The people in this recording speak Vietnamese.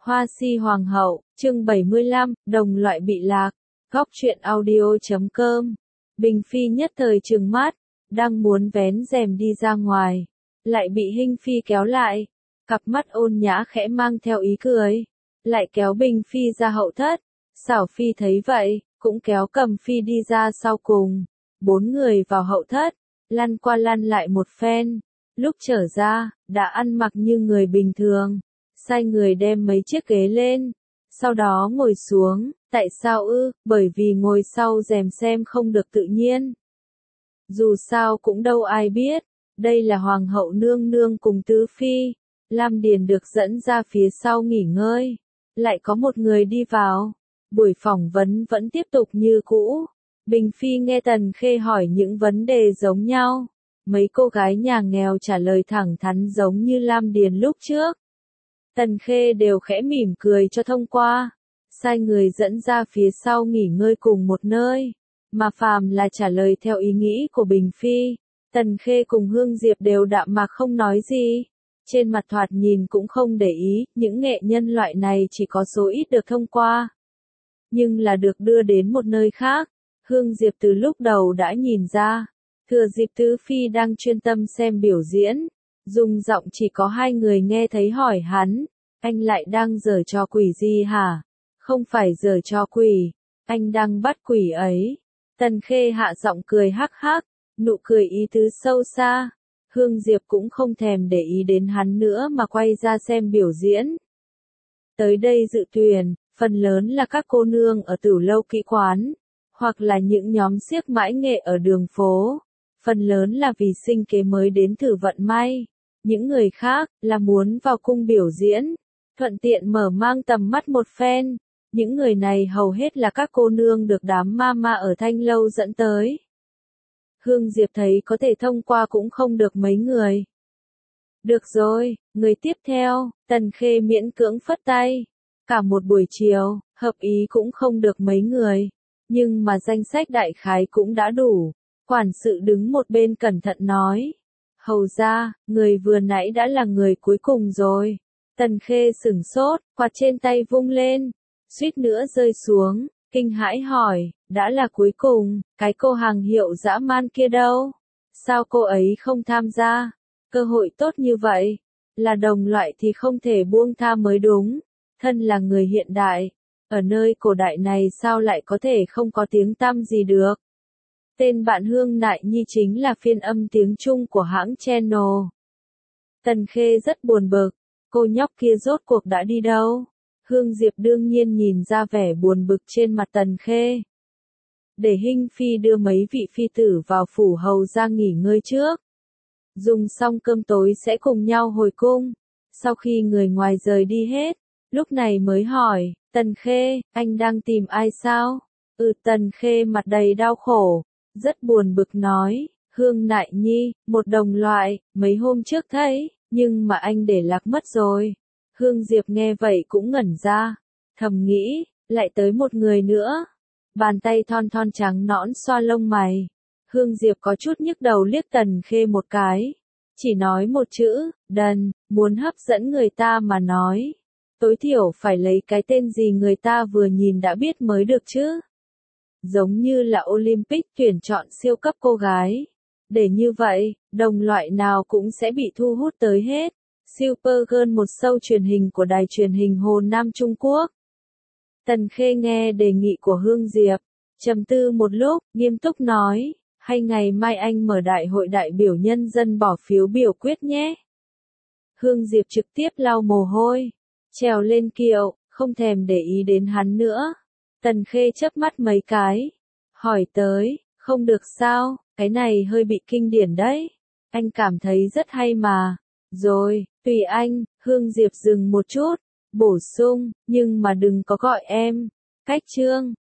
Hoa si hoàng hậu, chương 75, đồng loại bị lạc. Góc truyện audio.com. Bình Phi nhất thời trừng mắt, đang muốn vén rèm đi ra ngoài, lại bị Hinh Phi kéo lại. Cặp mắt ôn nhã khẽ mang theo ý cười, lại kéo Bình Phi ra hậu thất. Xảo Phi thấy vậy, cũng kéo Cầm Phi đi ra sau cùng. 4 người vào hậu thất, lăn qua lăn lại một phen. Lúc trở ra, đã ăn mặc như người bình thường. Sai người đem mấy chiếc ghế lên, sau đó ngồi xuống. Tại sao ư? Bởi vì ngồi sau rèm xem không được tự nhiên. Dù sao cũng đâu ai biết, đây là hoàng hậu nương nương cùng tứ phi. Lam Điền được dẫn ra phía sau nghỉ ngơi, lại có một người đi vào. Buổi phỏng vấn vẫn tiếp tục như cũ. Bình Phi nghe Tần Khê hỏi những vấn đề giống nhau. Mấy cô gái nhà nghèo trả lời thẳng thắn giống như Lam Điền lúc trước. Tần Khê đều khẽ mỉm cười cho thông qua. Sai người dẫn ra phía sau nghỉ ngơi cùng một nơi. Mà phàm là trả lời theo ý nghĩ của Bình Phi. Tần Khê cùng Hương Diệp đều đạm mạc không nói gì. Trên mặt thoạt nhìn cũng không để ý, những nghệ nhân loại này chỉ có số ít được thông qua. Nhưng là được đưa đến một nơi khác. Hương Diệp từ lúc đầu đã nhìn ra. Thừa dịp tứ phi đang chuyên tâm xem biểu diễn, dùng giọng chỉ có 2 người nghe thấy hỏi hắn, anh lại đang giở trò quỷ gì hả? Không phải giở trò quỷ, anh đang bắt quỷ ấy. Tần Khê hạ giọng cười hắc hắc, nụ cười ý tứ sâu xa. Hương Diệp cũng không thèm để ý đến hắn nữa mà quay ra xem biểu diễn. Tới đây dự tuyển, phần lớn là các cô nương ở Tửu Lâu Kỹ Quán, hoặc là những nhóm xiếc mãi nghệ ở đường phố. Phần lớn là vì sinh kế mới đến thử vận may. Những người khác là muốn vào cung biểu diễn, thuận tiện mở mang tầm mắt một phen. Những người này hầu hết là các cô nương được đám mama ở Thanh Lâu dẫn tới. Hương Diệp thấy có thể thông qua cũng không được mấy người. Được rồi, người tiếp theo. Tần Khê miễn cưỡng phất tay. Cả một buổi chiều, hợp ý cũng không được mấy người. Nhưng mà danh sách đại khái cũng đã đủ. Quản sự đứng một bên cẩn thận nói. Hầu ra, người vừa nãy đã là người cuối cùng rồi. Tần Khê sửng sốt, quạt trên tay vung lên. Suýt nữa rơi xuống, kinh hãi hỏi, đã là cuối cùng, cái cô hàng hiệu dã man kia đâu? Sao cô ấy không tham gia? Cơ hội tốt như vậy, là đồng loại thì không thể buông tha mới đúng. Thân là người hiện đại, ở nơi cổ đại này sao lại có thể không có tiếng tăm gì được? Tên bạn Hương Nại Nhi chính là phiên âm tiếng Trung của hãng Channel. Tần Khê rất buồn bực, cô nhóc kia rốt cuộc đã đi đâu? Hương Diệp đương nhiên nhìn ra vẻ buồn bực trên mặt Tần Khê. Để Hinh Phi đưa mấy vị phi tử vào phủ hầu ra nghỉ ngơi trước. Dùng xong cơm tối sẽ cùng nhau hồi cung. Sau khi người ngoài rời đi hết, lúc này mới hỏi, Tần Khê, anh đang tìm ai sao? Tần Khê mặt đầy đau khổ, rất buồn bực nói, Hương Nại Nhi, một đồng loại, mấy hôm trước thấy, nhưng mà anh để lạc mất rồi. Hương Diệp nghe vậy cũng ngẩn ra, thầm nghĩ, lại tới một người nữa. Bàn tay thon thon trắng nõn xoa lông mày. Hương Diệp có chút nhức đầu liếc Tần Khê một cái. Chỉ nói một chữ, đần, muốn hấp dẫn người ta mà nói. Tối thiểu phải lấy cái tên gì người ta vừa nhìn đã biết mới được chứ. Giống như là Olympic tuyển chọn siêu cấp cô gái. Để như vậy, đồng loại nào cũng sẽ bị thu hút tới hết. Supergirl, một show truyền hình của đài truyền hình Hồ Nam Trung Quốc. Tần Khê nghe đề nghị của Hương Diệp, trầm tư một lúc, nghiêm túc nói, hay ngày mai anh mở đại hội đại biểu nhân dân bỏ phiếu biểu quyết nhé. Hương Diệp trực tiếp lau mồ hôi, trèo lên kiệu, không thèm để ý đến hắn nữa. Tần Khê chớp mắt mấy cái, hỏi tới, không được sao, cái này hơi bị kinh điển đấy. Anh cảm thấy rất hay mà. Rồi, tùy anh. Hương Diệp dừng một chút, bổ sung, nhưng mà đừng có gọi em. Cách Trương,